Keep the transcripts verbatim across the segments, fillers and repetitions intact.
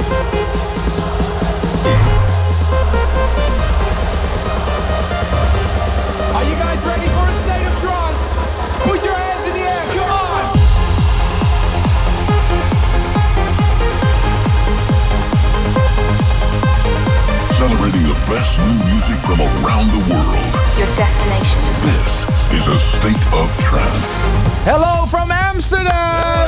Are you guys ready for a state of trance? Put your hands in the air, come on! Celebrating the best new music from around the world. Your destination. This is a state of trance. Hello from Amsterdam!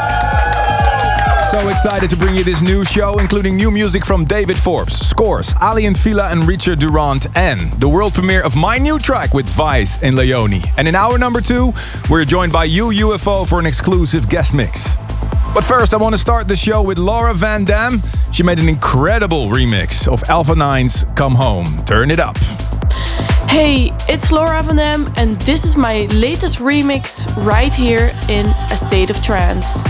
So excited to bring you this new show, including new music from David Forbes, Scores, Alien Villa and Richard Durand, and the world premiere of my new track with Vice and Leone. And in hour number two, we're joined by U U F O for an exclusive guest mix. But first, I want to start the show with Laura Van Dam. She made an incredible remix of Alpha nine's Come Home. Turn it up. Hey, it's Laura Van Dam, and this is my latest remix right here in A State of Trance.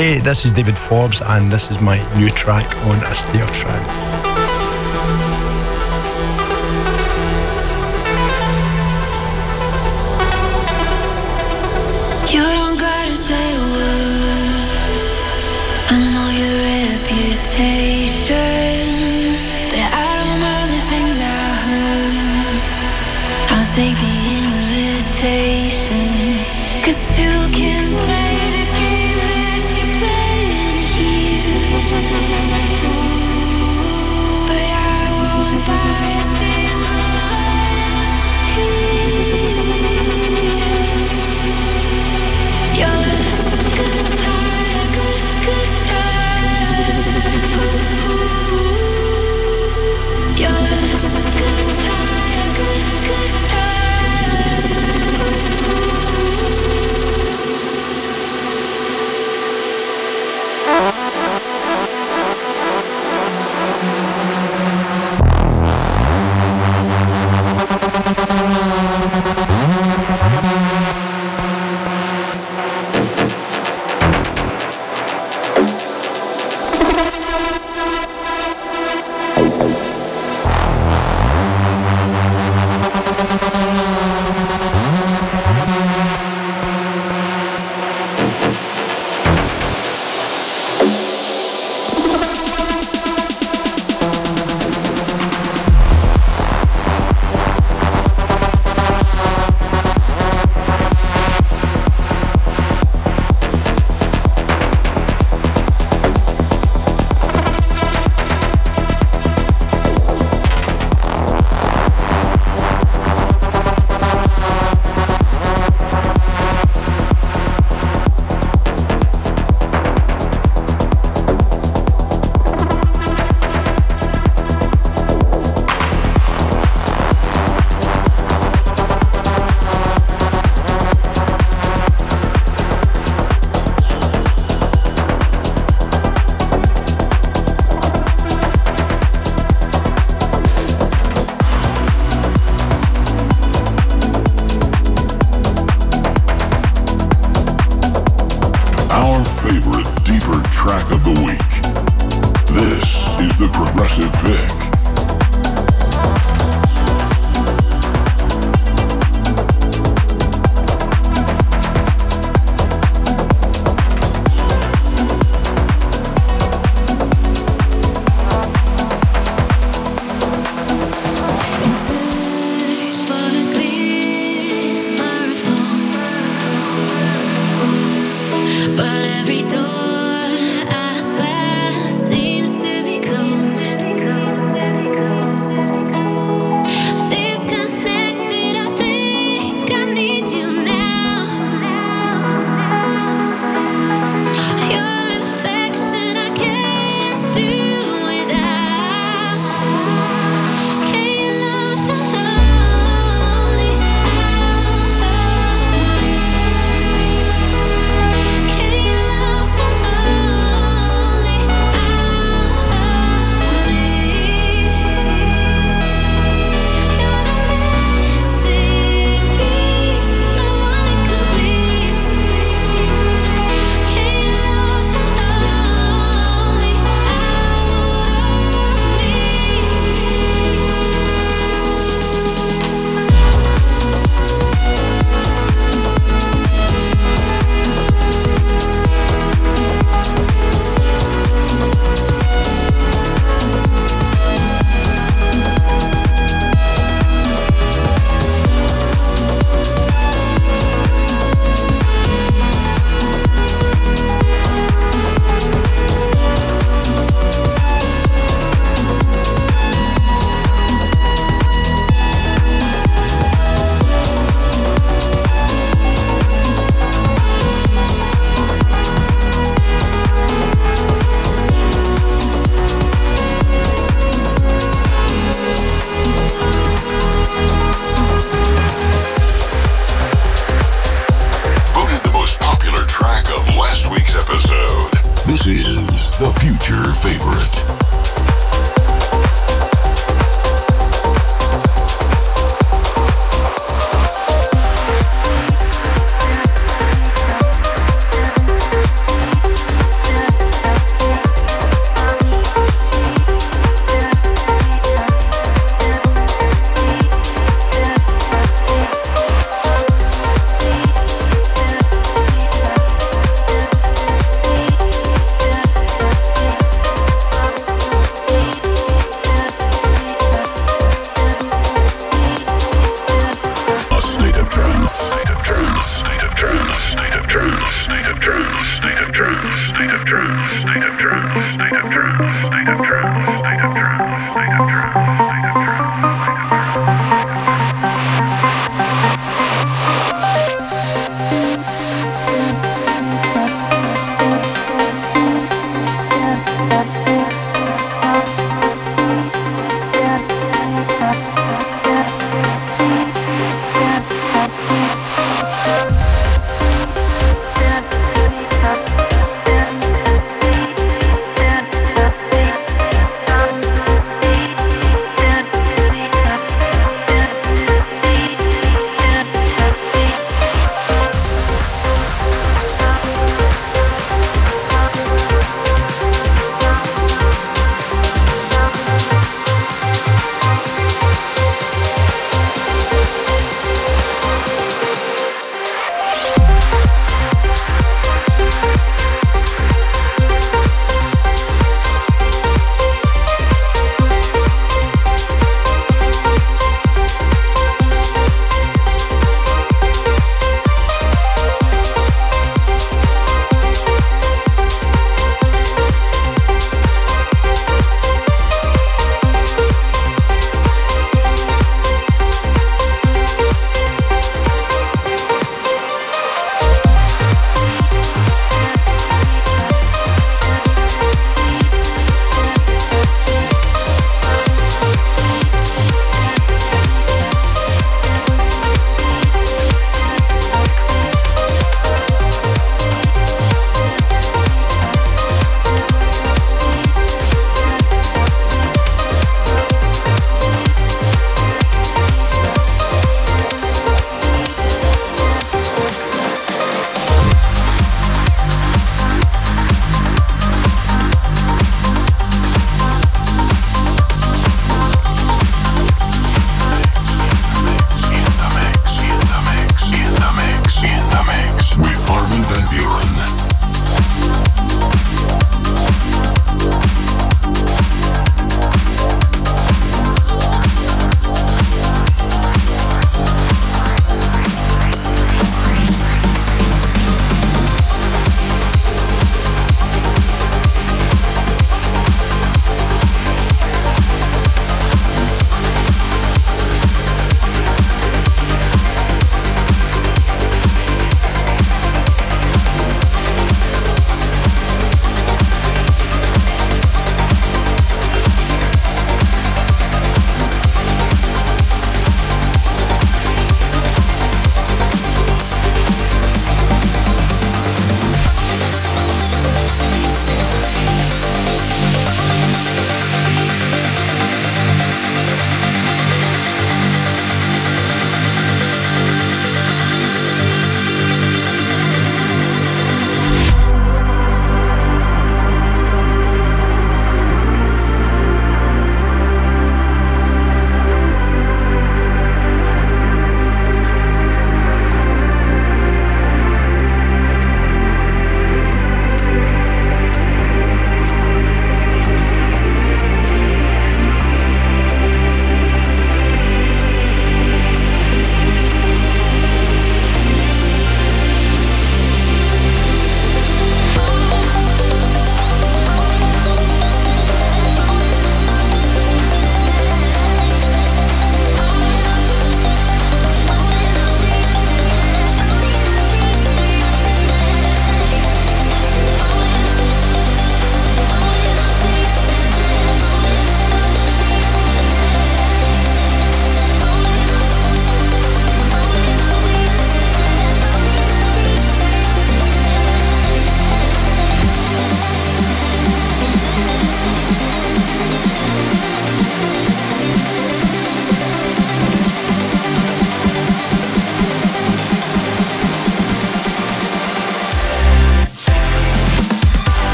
Hey, this is David Forbes, and this is my new track on A State of Trance. You don't gotta say a word. I know your reputation, but I don't mind the things I heard. I'll take the invitation, 'cause you can play the game that you playing here. Ooh, but I won't buy a single one here. You're a good night, a good, good night. Ooh, ooh. You're a good night, a good, good night. Ooh, ooh. Every door I pass seems to be closed.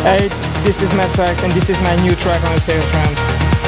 Hey, this is Matt Fax and this is my new track on A State of Trance.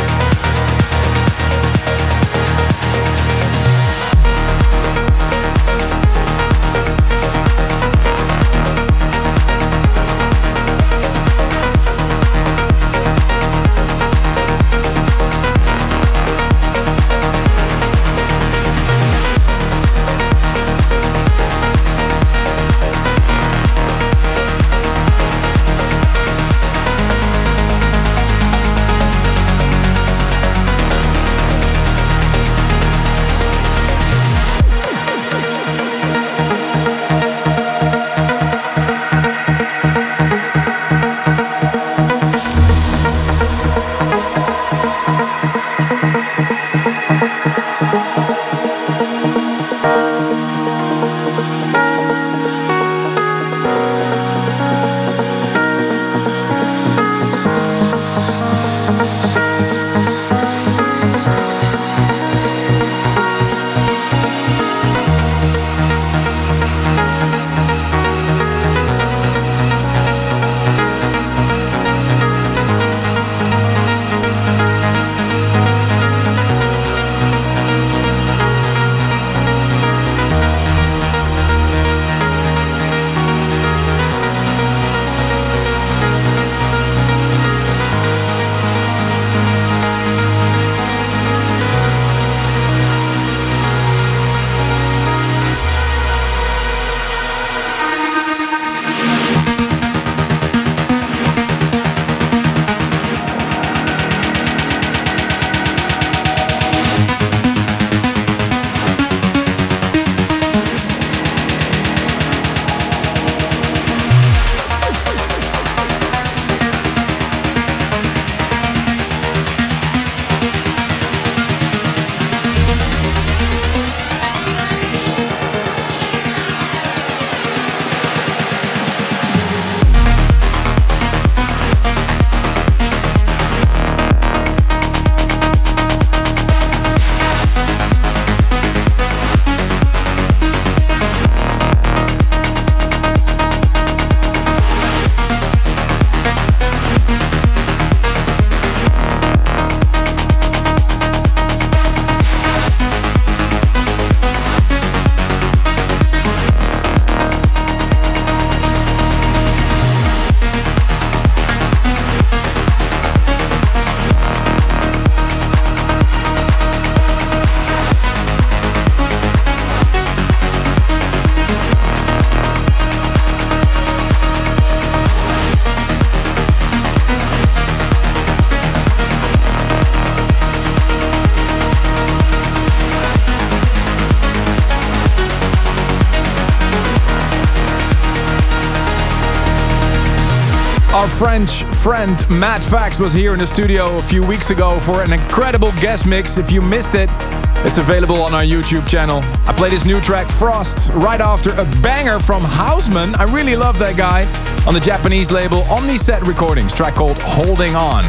Our French friend Matt Fax was here in the studio a few weeks ago for an incredible guest mix. If you missed it, it's available on our YouTube channel. I played his new track Frost right after a banger from Houseman. I really love that guy. On the Japanese label Omniset Recordings, track called Holding On.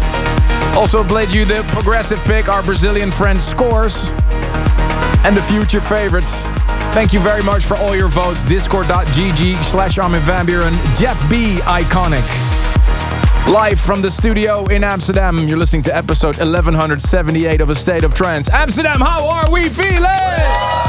Also played you the progressive pick, our Brazilian friend Scores, and the future favorites. Thank you very much for all your votes. Discord.gg slash Armin van Buuren. Jeff B. Iconic. Live from the studio in Amsterdam. You're listening to episode eleven seventy-eight of A State of Trance. Amsterdam, how are we feeling?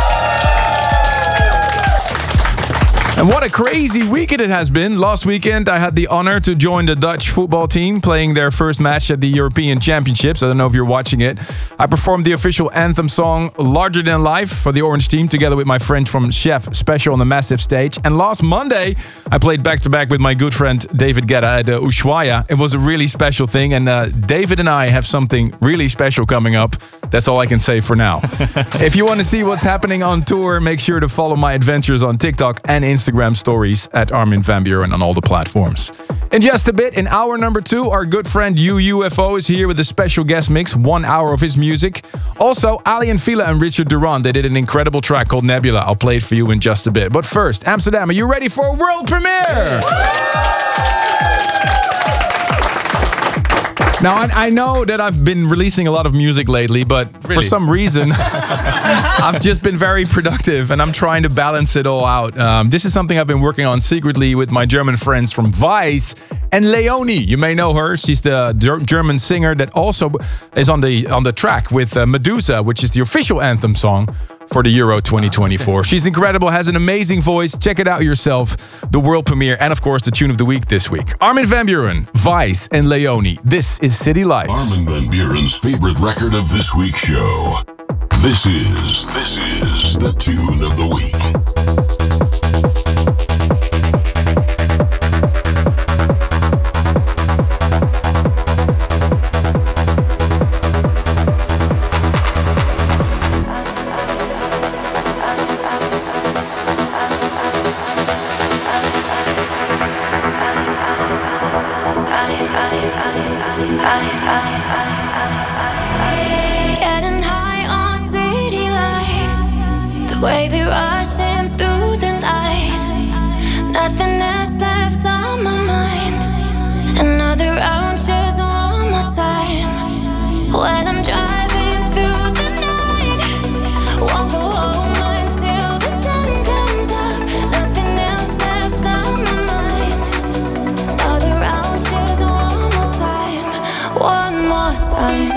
And what a crazy weekend it has been. Last weekend I had the honor to join the Dutch football team playing their first match at the European Championships. I don't know if you're watching it. I performed the official anthem song Larger Than Life for the Orange team together with my friend from Chef Special on the massive stage. And last Monday I played back-to-back with my good friend David Guetta at uh, Ushuaia. It was a really special thing, and uh, David and I have something really special coming up. That's all I can say for now. If you want to see what's happening on tour, make sure to follow my adventures on TikTok and Instagram stories at Armin van Buuren on all the platforms. In just a bit, in hour number two, our good friend U U F O is here with a special guest mix, one hour of his music. Also, Aly & Fila and Richard Durand, they did an incredible track called Nebula. I'll play it for you in just a bit. But first, Amsterdam, are you ready for a world premiere? Now, I, I know that I've been releasing a lot of music lately, but really? for some reason, I've just been very productive and I'm trying to balance it all out. Um, this is something I've been working on secretly with my German friends from Vice And Leonie, you may know her. She's the Ger- German singer that also is on the on the track with uh, Medusa, which is the official anthem song for the Euro twenty twenty-four. Okay. She's incredible, has an amazing voice. Check it out yourself. The world premiere and, of course, the tune of the week this week. Armin van Buuren, Vice, and Leonie. This is City Lights. Armin van Buuren's favorite record of this week's show. This is, this is the tune of the week. Getting high on city lights, the way they're rushing through the night. Nothing else left on my mind. Another round, just one more time. When I'm driving through the night, won't go home until the sun comes up. Nothing else left on my mind. Another round, just one more time. One more time.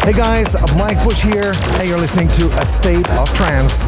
Hey guys, Mike Bush here, and you're listening to A State of Trance.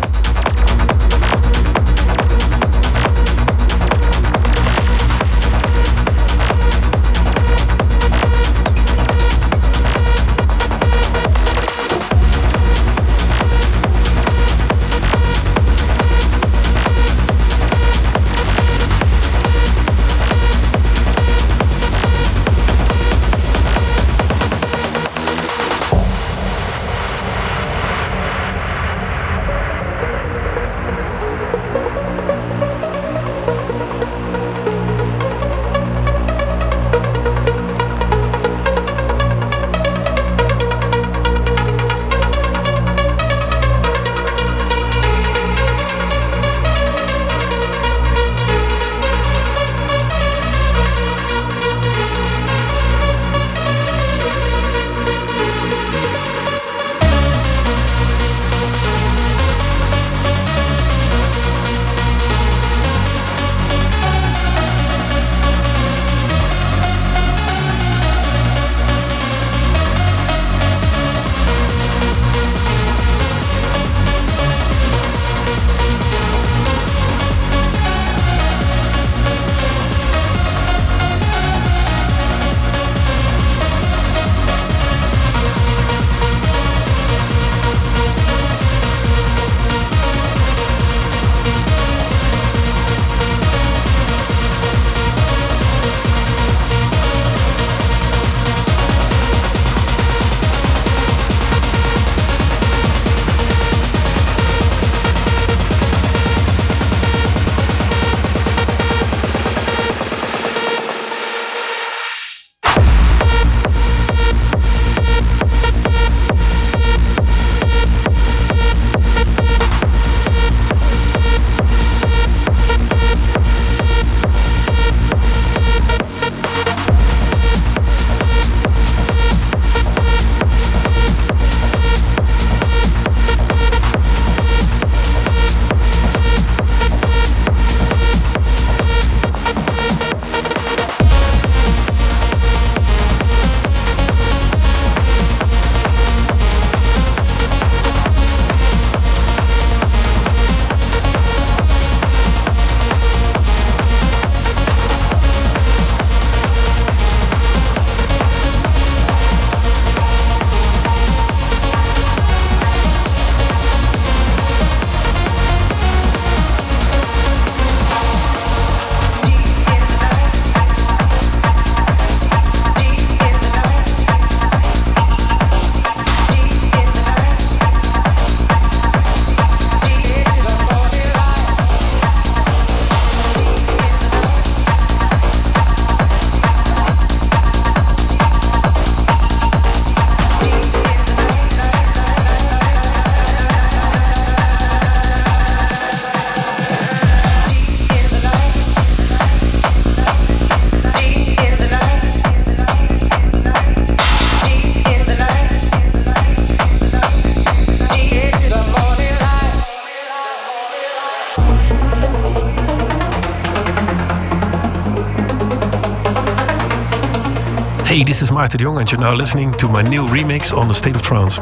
Hey, this is Maarten de Jong and you're now listening to my new remix on The State of Trance.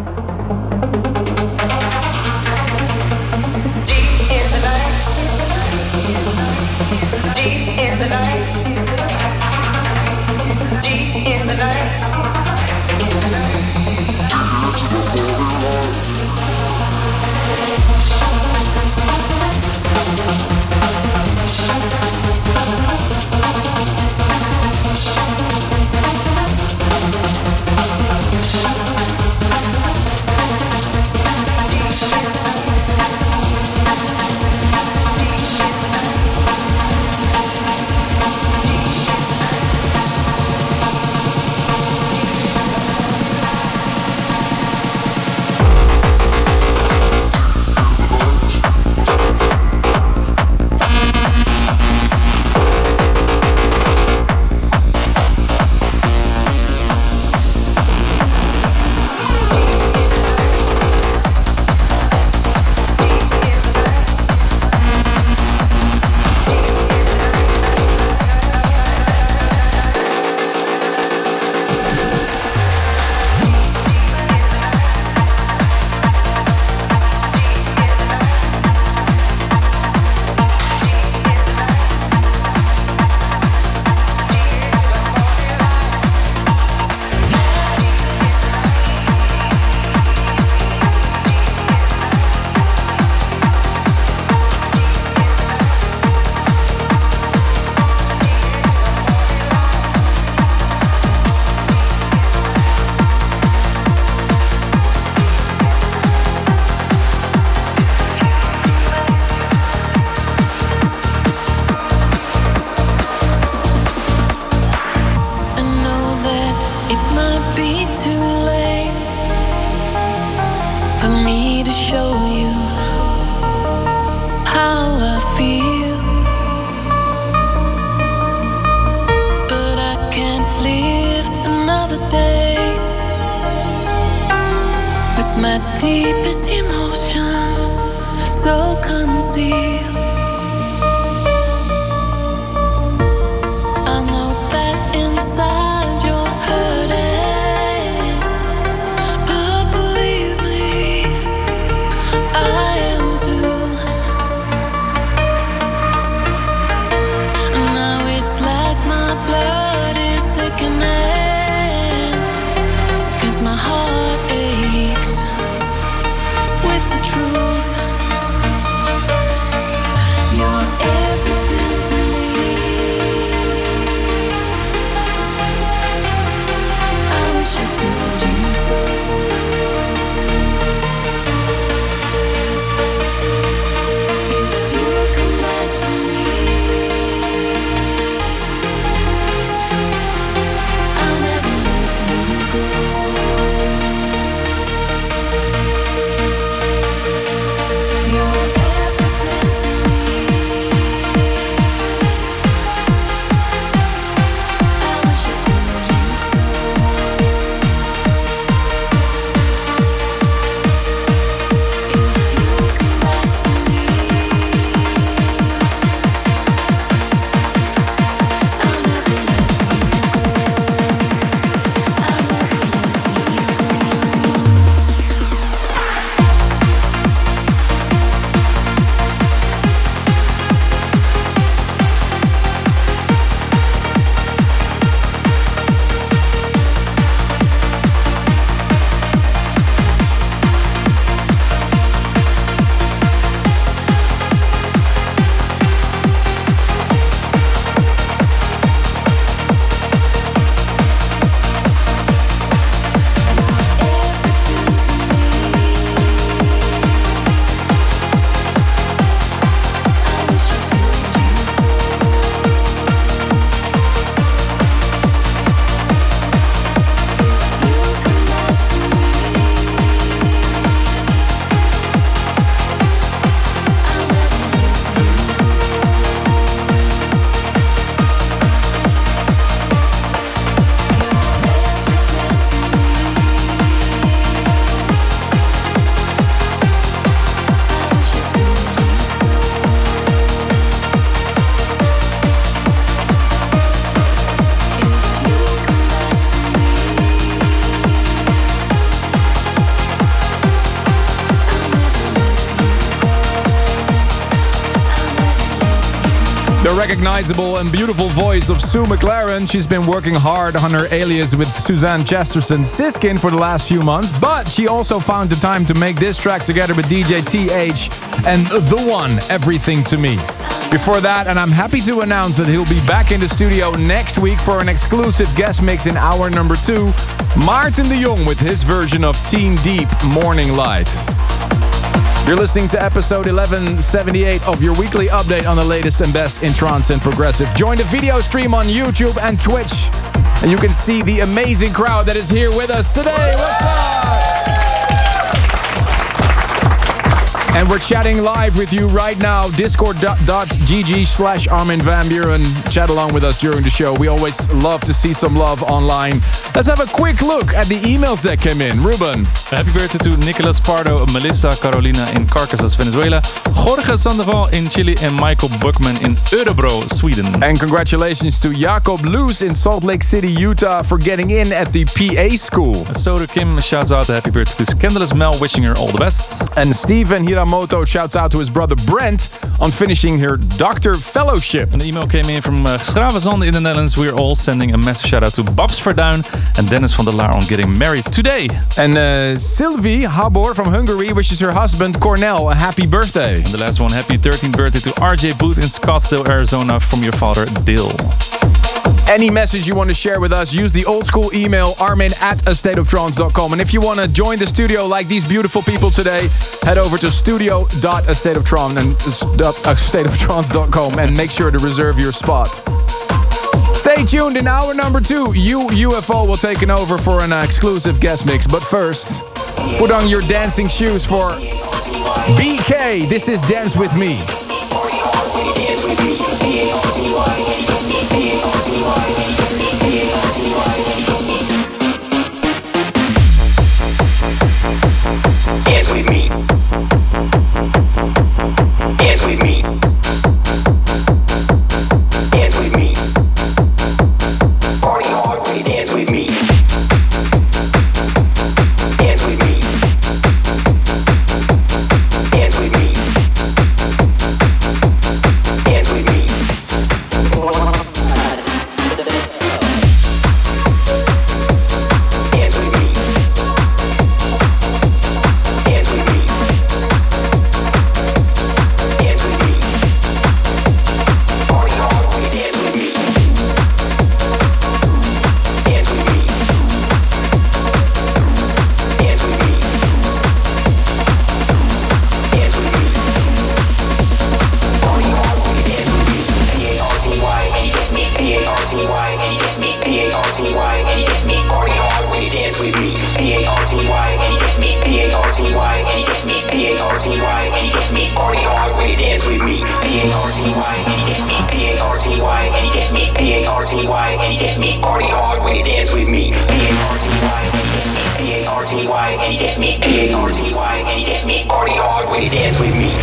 deepest emotions so concealed. I know that inside you're hurting, but believe me, I am too. And now it's like my blood is thickening, 'cause my heart aches with the truth. You're everything to me. I wish I told you so. If you come back to me, I'll never let you go. You're everything to me. I wish I told you so. If you come back to me, I'll never let you go. I'll never let you go. The recognizable and beautiful voice of Sue McLaren. She's been working hard on her alias with Suzanne Chesterton Siskin for the last few months, but she also found the time to make this track together with D J T H and The One, Everything to Me. Before that, and I'm happy to announce that he'll be back in the studio next week for an exclusive guest mix in hour number two, Maarten de Jong with his version of Team Deep, Morning Light. You're listening to episode eleven seventy-eight of your weekly update on the latest and best in trance and progressive. Join the video stream on YouTube and Twitch, and you can see the amazing crowd that is here with us today. What's up? And we're chatting live with you right now. Discord.gg slash Armin van Buuren. Chat along with us during the show. We always love to see some love online. Let's have a quick look at the emails that came in. Ruben. Happy birthday to Nicolas Pardo, Melissa Carolina in Carcasas, Venezuela, Jorge Sandoval in Chile, and Michael Buckman in Örebro, Sweden. And congratulations to Jacob Loos in Salt Lake City, Utah for getting in at the P A school. Soda Kim shouts out a happy birthday to Scandalous Mel, wishing her all the best. And Steven Hiramoto shouts out to his brother Brent on finishing her doctor fellowship. An email came in from uh, Gravenzand in the Netherlands. We're all sending a massive shout out to Babs Verduin and Dennis van der Laar on getting married today. And uh, Sylvie Habor from Hungary wishes her husband Cornel a happy birthday. And the last one, happy thirteenth birthday to R J Booth in Scottsdale, Arizona from your father, Dill. Any message you want to share with us, use the old school email armin at a state of trance dot com. And if you want to join the studio like these beautiful people today, head over to studio dot a state of trance and a state of trance dot com and make sure to reserve your spot. Stay tuned. In hour number two, you U F O will take an over for an exclusive guest mix. But first, put on your dancing shoes for B K. This is Dance With Me. Yeah. T Y, and you get me. Party hard when you dance with me. P A R T Y, and you get me. P A R T Y, and you get me. P A R T Y, and you get me. Party hard when you dance with me. P A R T Y, and you get me. P A R T Y, and you get me. P A R T Y, and you get me. Party hard when you dance with me.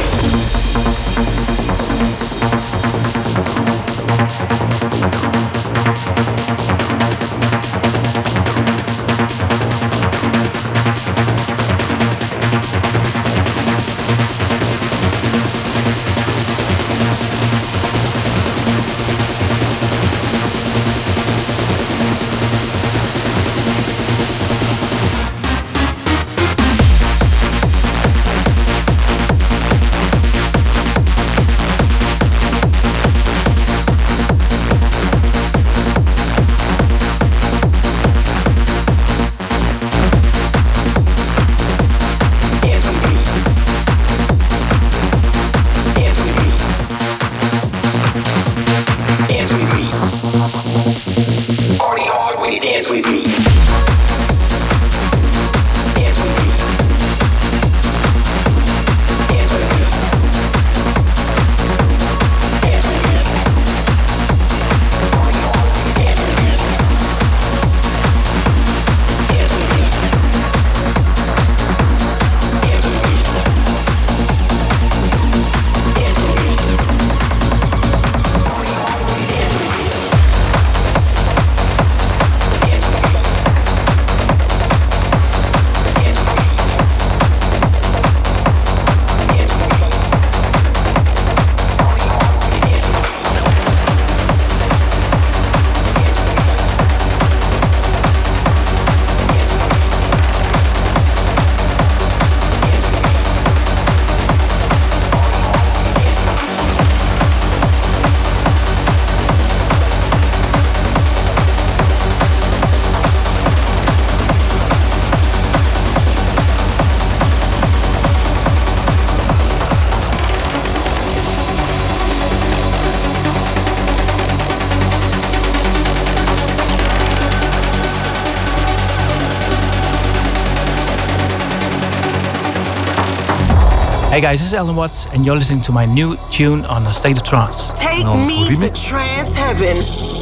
Hey guys, this is Alan Watts, and you're listening to my new tune on A State of Trance. Take me to trance heaven.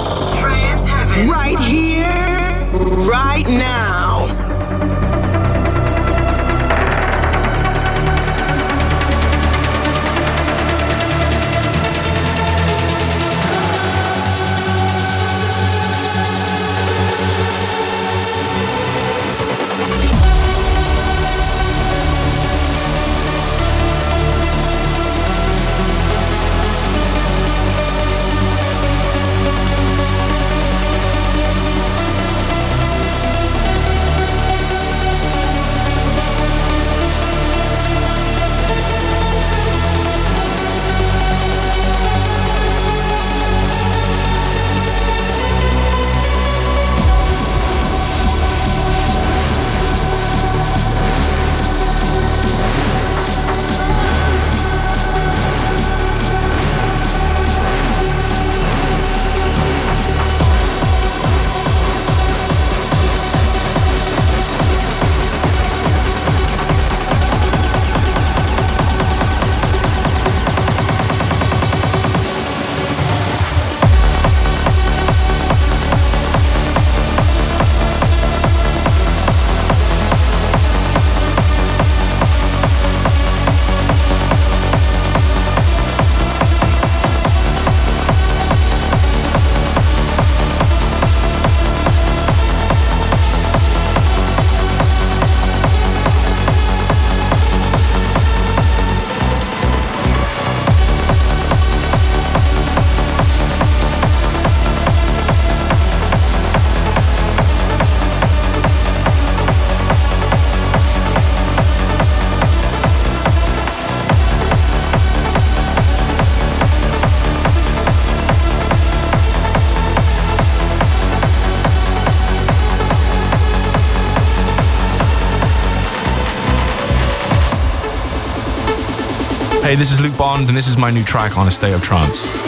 Trance heaven. Right here, right now. Hey, this is Luke Bond, and this is my new track on A State of Trance.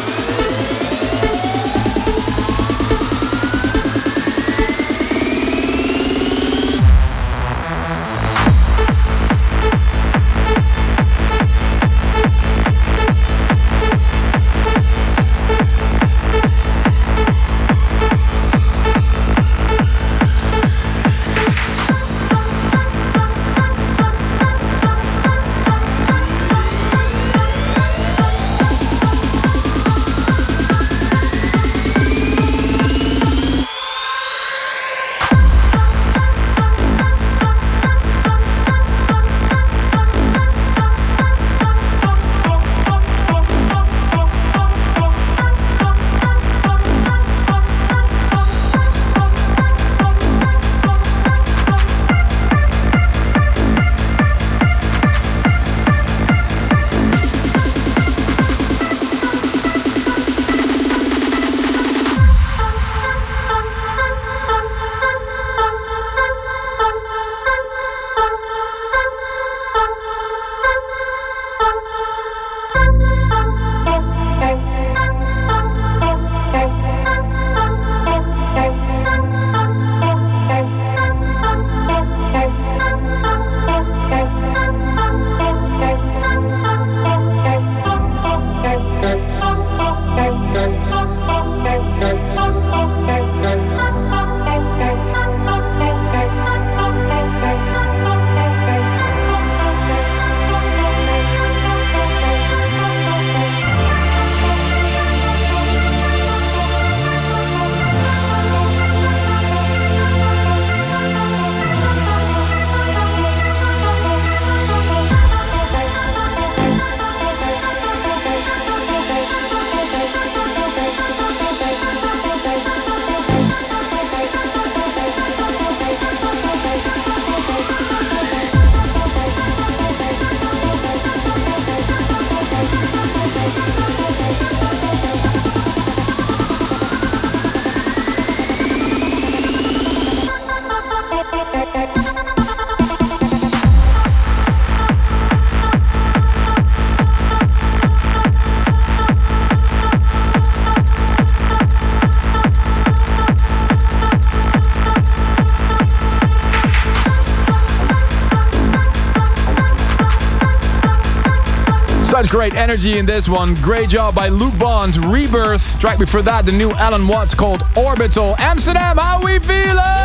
Such great energy in this one. Great job by Luke Bond, Rebirth. Track before that, the new Alan Watts called Orbital. Amsterdam, how we feeling?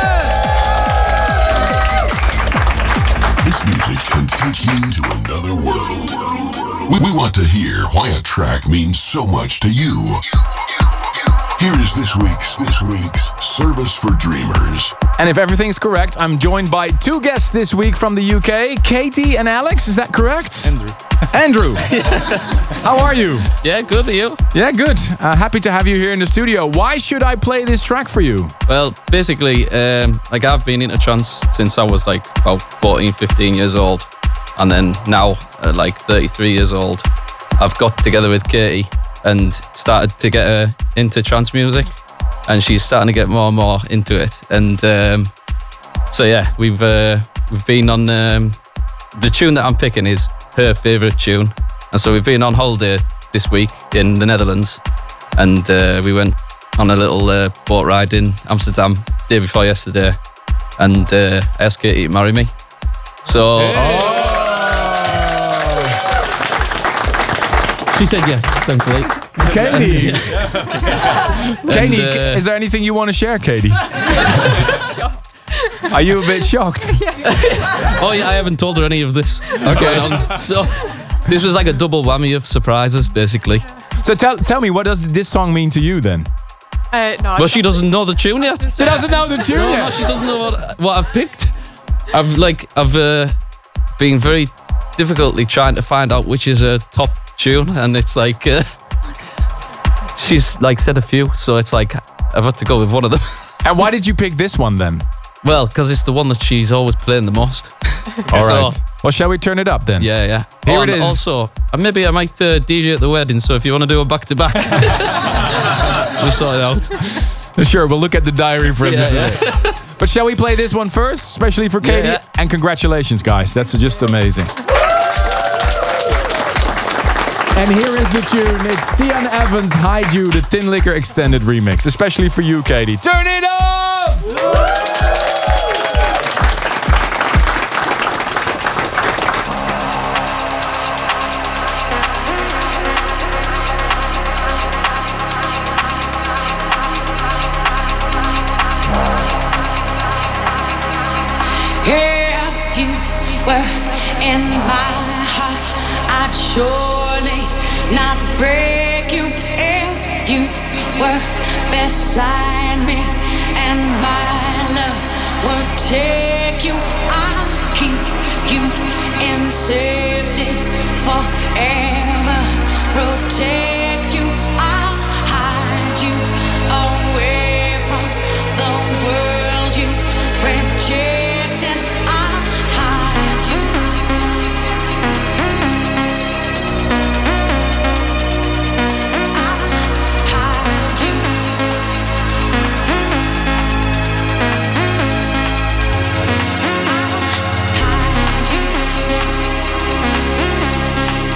This music can take you to another world. We, we want to hear why a track means so much to you. Here is this week's this week's Service for Dreamers. And if everything's correct, I'm joined by two guests this week from the U K, Katie and Alex. Is that correct? Andrew. Andrew, how are you? Yeah, good. Are you? Yeah, good. Uh, happy to have you here in the studio. Why should I play this track for you? Well, basically, um, like I've been into trance since I was like about fourteen, fifteen years old. And then now, uh, like thirty-three years old, I've got together with Katie and started to get her into trance music. And she's starting to get more and more into it. And um, so, yeah, we've uh, we've been on... Um, the tune that I'm picking is her favourite tune. And so we've been on holiday this week in the Netherlands. And uh, we went on a little uh, boat ride in Amsterdam day before yesterday. And uh, I asked Katie to marry me. So... Hey. Oh. She said yes, thankfully. Katie! Katie, And, uh, is there anything you want to share, Katie? Are you a bit shocked? Oh yeah, I haven't told her any of this. Okay. On. So this was like a double whammy of surprises, basically. So tell tell me, what does this song mean to you then? Uh, no, Well, she doesn't know the tune yet. She doesn't know the tune No, yet. no, she doesn't know what, what I've picked. I've like I've uh, been very difficultly trying to find out which is a top tune, and it's like uh, she's like said a few, so it's like I've had to go with one of them. And why did you pick this one then? Well, because it's the one that she's always playing the most. All So- right. Well, shall we turn it up then? Yeah, yeah. Here Oh, it and is. Also, and maybe I might uh, D J at the wedding, so if you want to do a back-to-back, we'll sort it out. Sure, we'll look at the diary for Yeah, just yeah. a minute. But shall we play this one first, especially for Katie? Yeah, yeah. And congratulations, guys. That's just amazing. And here is the tune. It's Cian Evans, Hide You, the Tin Liquor Extended Remix. Especially for you, Katie. Turn it up! If you were in my heart, I'd surely not break you. If you were beside me and my love would take you, I'll keep you in safety forever. Protect you, I'll hide you away from the world you rejected. I'll hide you. I'll hide you. I'll hide you.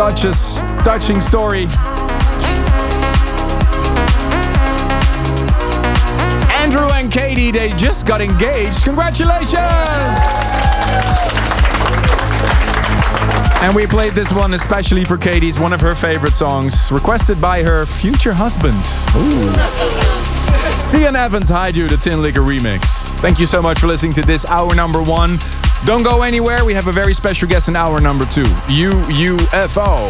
Such a s- touching story. Andrew and Katie, they just got engaged. Congratulations! And we played this one especially for Katie. It's one of her favorite songs, requested by her future husband. Ooh. Cian Evans, Hide You, the Tin Liquor remix. Thank you so much for listening to this hour number one. Don't go anywhere. We have a very special guest in hour number two. U U F O.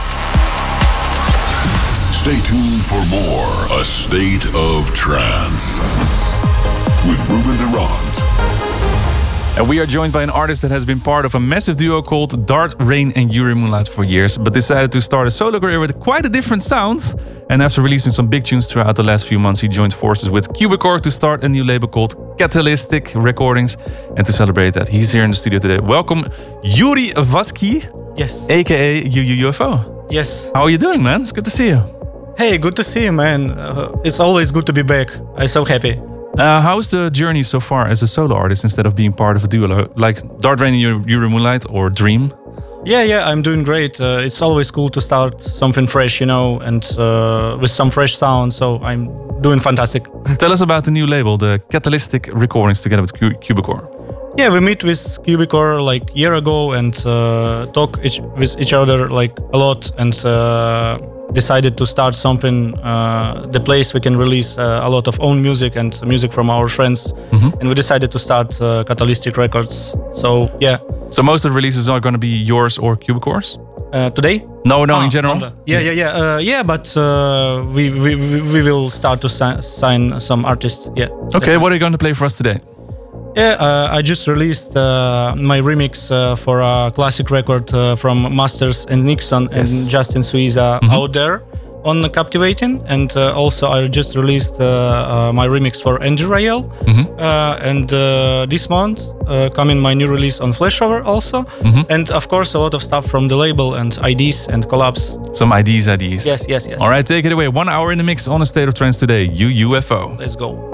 Stay tuned for more A State of Trance with Ruben Durant. And we are joined by an artist that has been part of a massive duo called Dart Rain and Yuri Moonlight for years, but decided to start a solo career with quite a different sound. And after releasing some big tunes throughout the last few months, he joined forces with Cubicore to start a new label called Catalytic Recordings. And to celebrate that, he's here in the studio today. Welcome, Yuri Vaski. Yes. aka U U F O. Yes. How are you doing, man? It's good to see you. Hey, good to see you, man. Uh, it's always good to be back. I'm so happy. Uh, how's the journey so far as a solo artist instead of being part of a duo like Dart Rain and Yuri Moonlight or Dream? Yeah, yeah, I'm doing great. Uh, it's always cool to start something fresh, you know, and uh, with some fresh sound. So I'm doing fantastic. Tell us about the new label, the Catalytic Recordings, together with Cu- Cubicore. Yeah, we meet with Cubicore like a year ago and uh, talk each, with each other like a lot, and uh, decided to start something, uh, the place we can release uh, a lot of own music and music from our friends. Mm-hmm. And we decided to start uh, Catalytic Records. So yeah. So most of the releases are going to be yours or Cubicore's? Uh, today? No, no, ah, in general. Yeah, yeah, yeah, uh, yeah. But uh, we, we we will start to si- sign some artists. Yeah. Okay, definitely. What are you going to play for us today? Yeah, uh, I just released uh, my remix uh, for a classic record uh, from Masters and Nixon yes. and Justin Suiza mm-hmm. out there on Captivating, and uh, also I just released uh, uh, my remix for Andrew Rayel, mm-hmm. uh, and uh, this month uh, coming my new release on Flashover also, mm-hmm. and of course a lot of stuff from the label and I Ds and collabs. Some I Ds, I Ds. Yes, yes, yes. All right, take it away. One hour in the mix on A State of Trance today. U U F O. Let's go.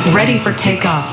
ready for takeoff.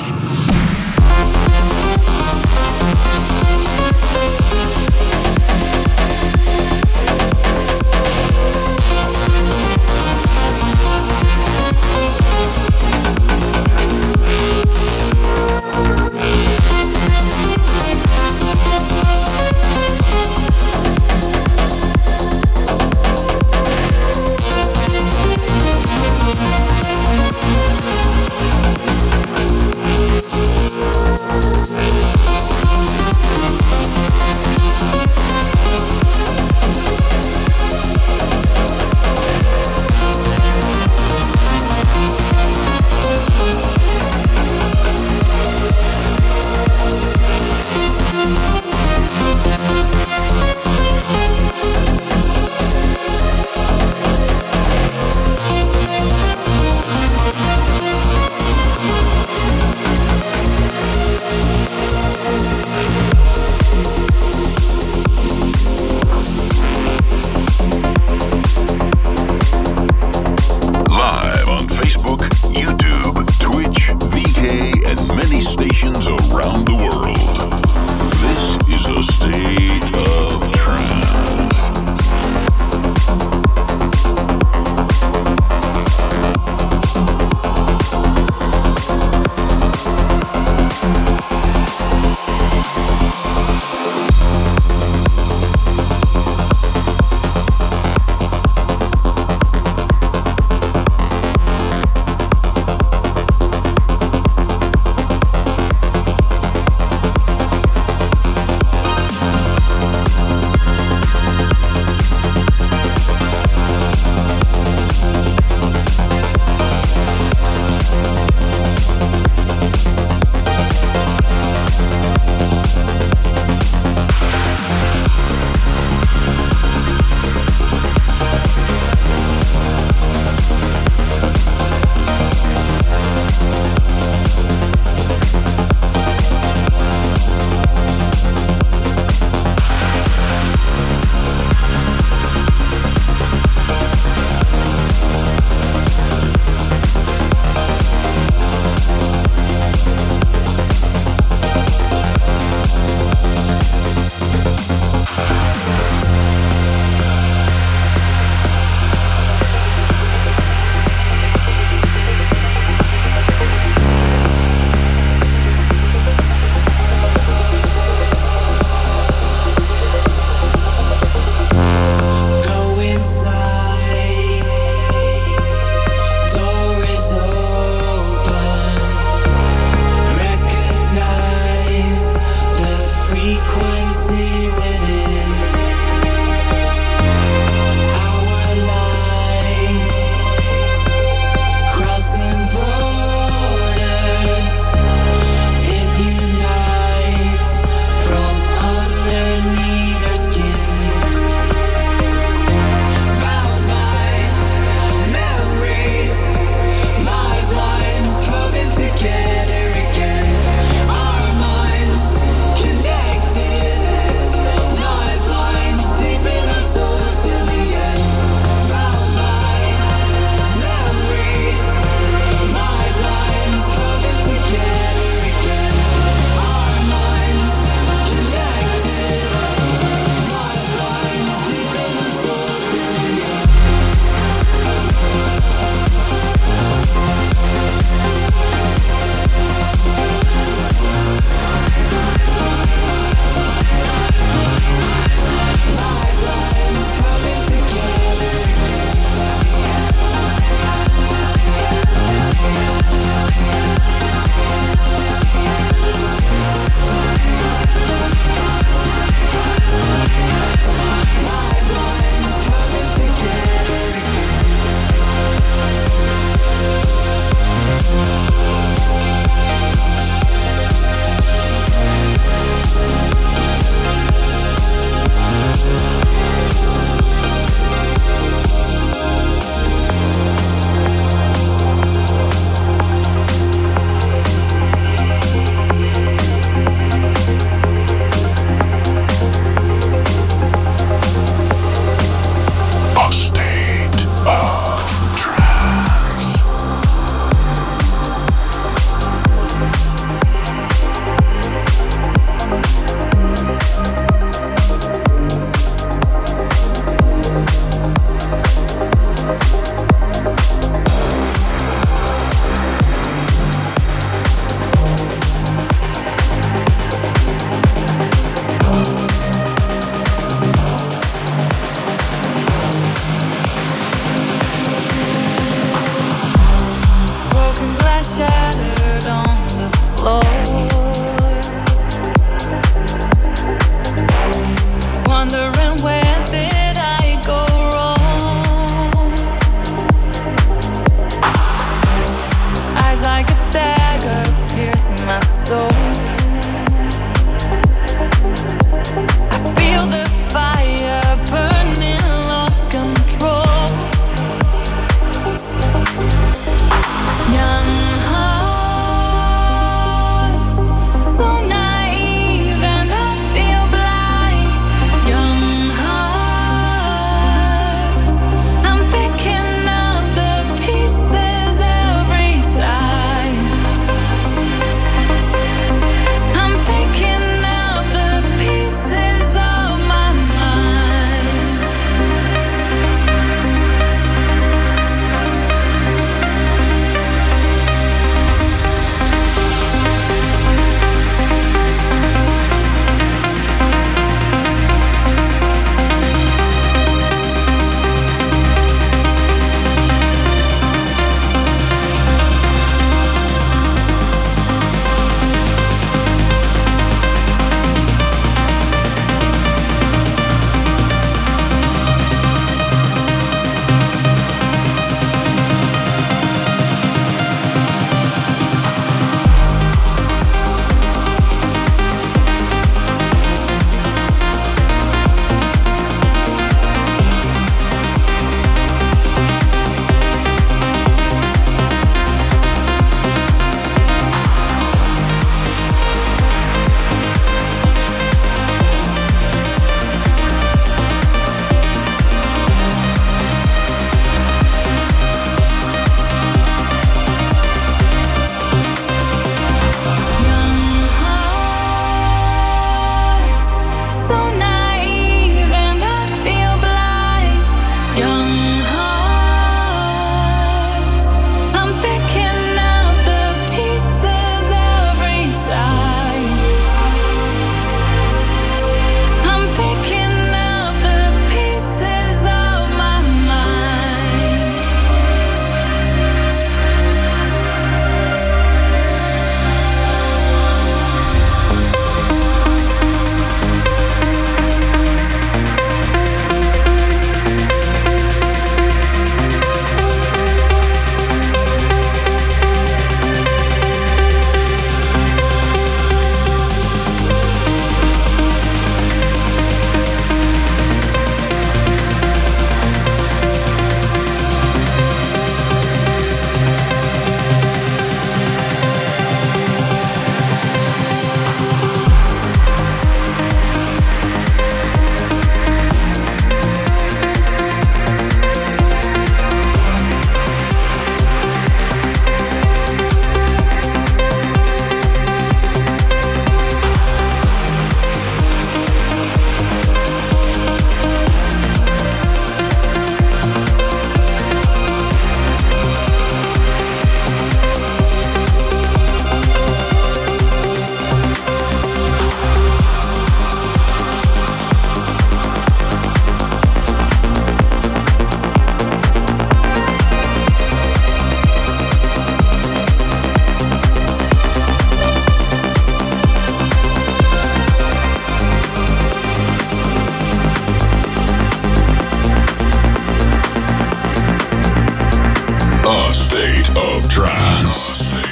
of trance.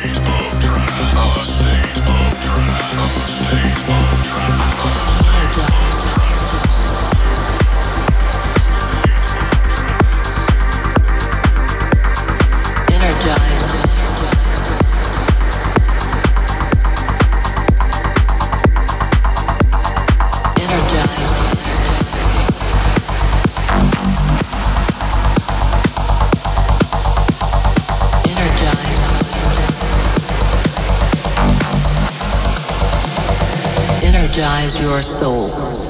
Energize your soul.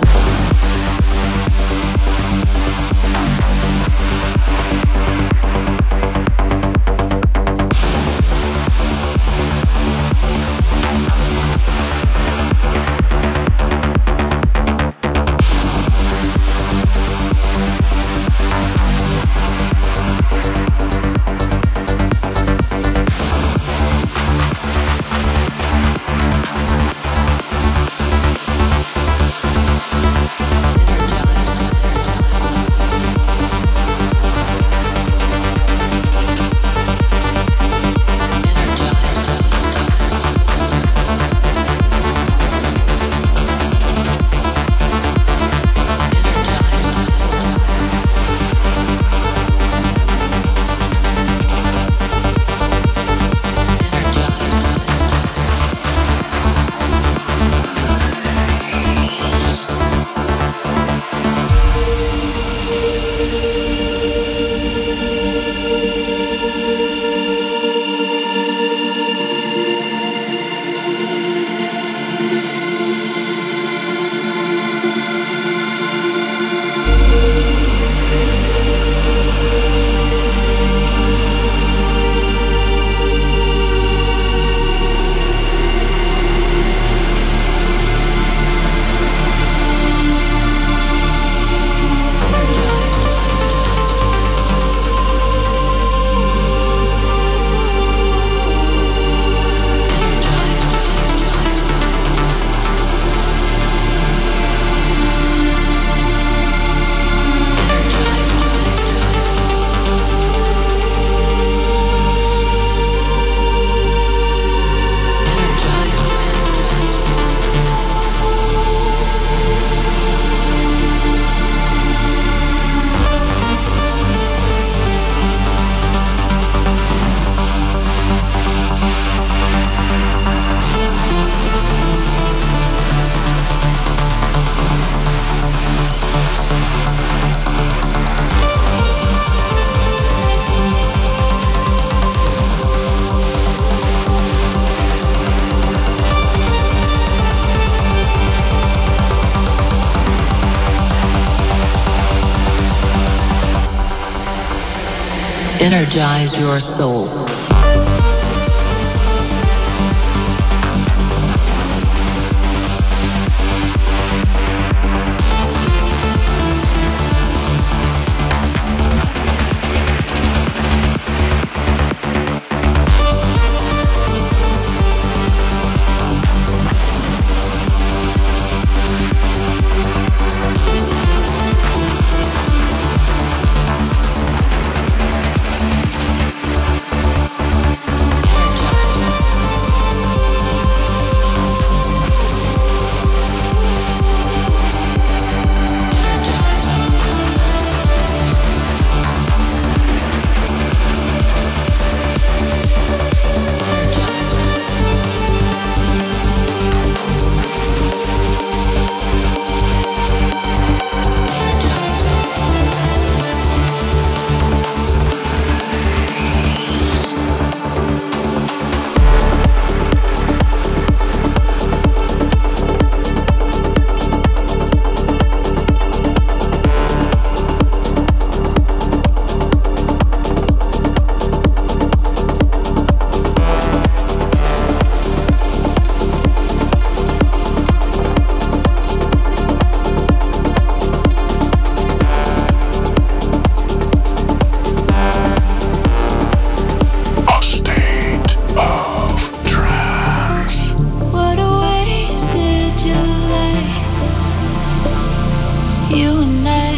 Energize your soul.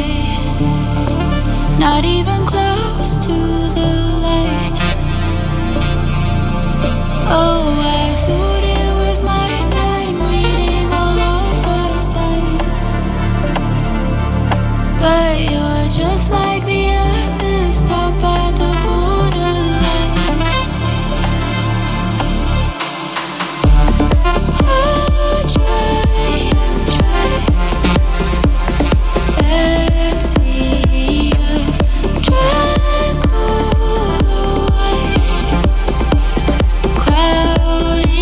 Not even close to the light. Oh, I thought it was my time reading all of the signs, but you're just like the others, stop at the borderline. I'll try and try, empty a track all the way, cloudy.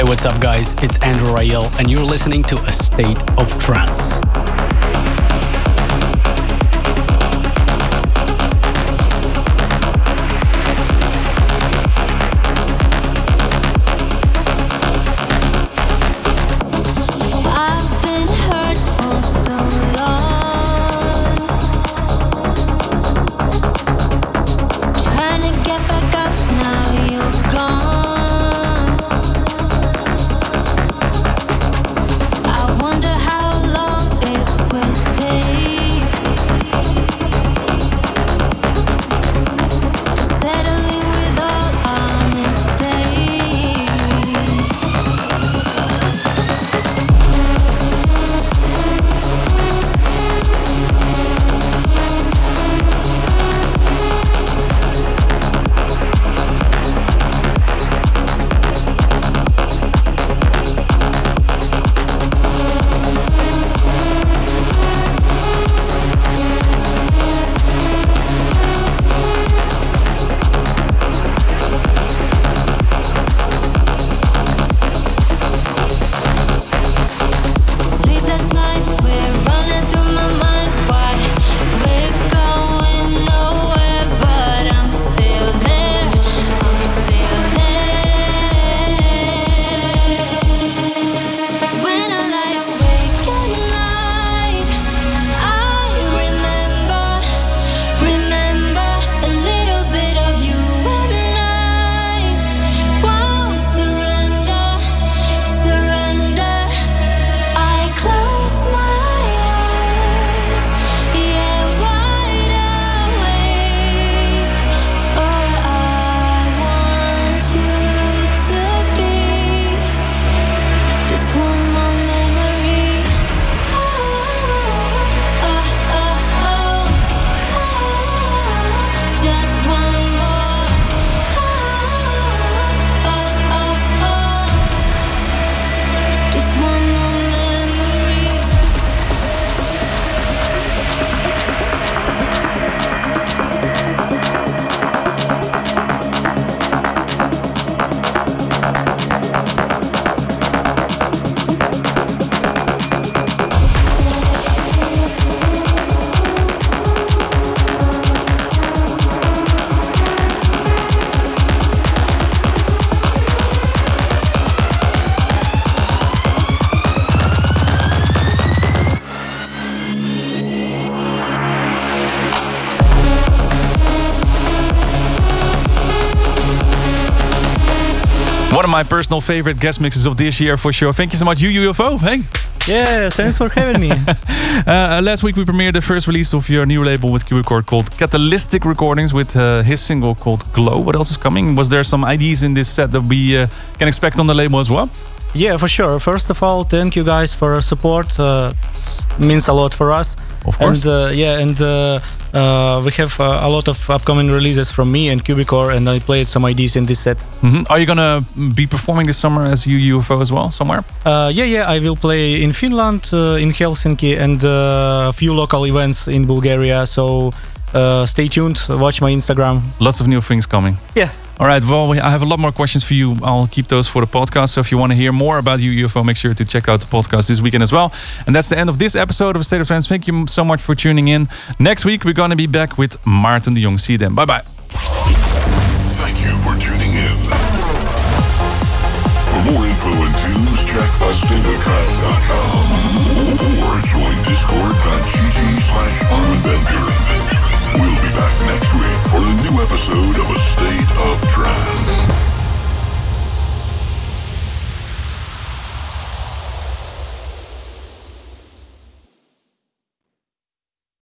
what's up, guys? It's Andrew Rayel, and you're listening to A State of Trance. One of my personal favorite guest mixes of this year for sure. Thank you so much, U U F O. Hey. Yeah, thanks for having me. uh, last week we premiered the first release of your new label with Cubicore called Catalytic Recordings with uh, his single called Glow. What else is coming? Was there some ideas in this set that we uh, can expect on the label as well? Yeah, for sure. First of all, thank you guys for your support. Uh, it means a lot for us. Of course. And uh, yeah, and uh, uh, we have uh, a lot of upcoming releases from me and Cubicore, and I played some I Ds in this set. Mm-hmm. Are you gonna be performing this summer as U U F O as well, somewhere? Uh, yeah, yeah, I will play in Finland, uh, in Helsinki, and uh, a few local events in Bulgaria. So uh, stay tuned. Watch my Instagram. Lots of new things coming. Yeah. All right, well, I have a lot more questions for you. I'll keep those for the podcast. So if you want to hear more about U U F O, make sure to check out the podcast this weekend as well. And that's the end of this episode of State of Trance. Thank you so much for tuning in. Next week, we're going to be back with Maarten de Jong. See you then. Bye-bye. Thank you for tuning in. For more info and tunes, check a state of trance dot com.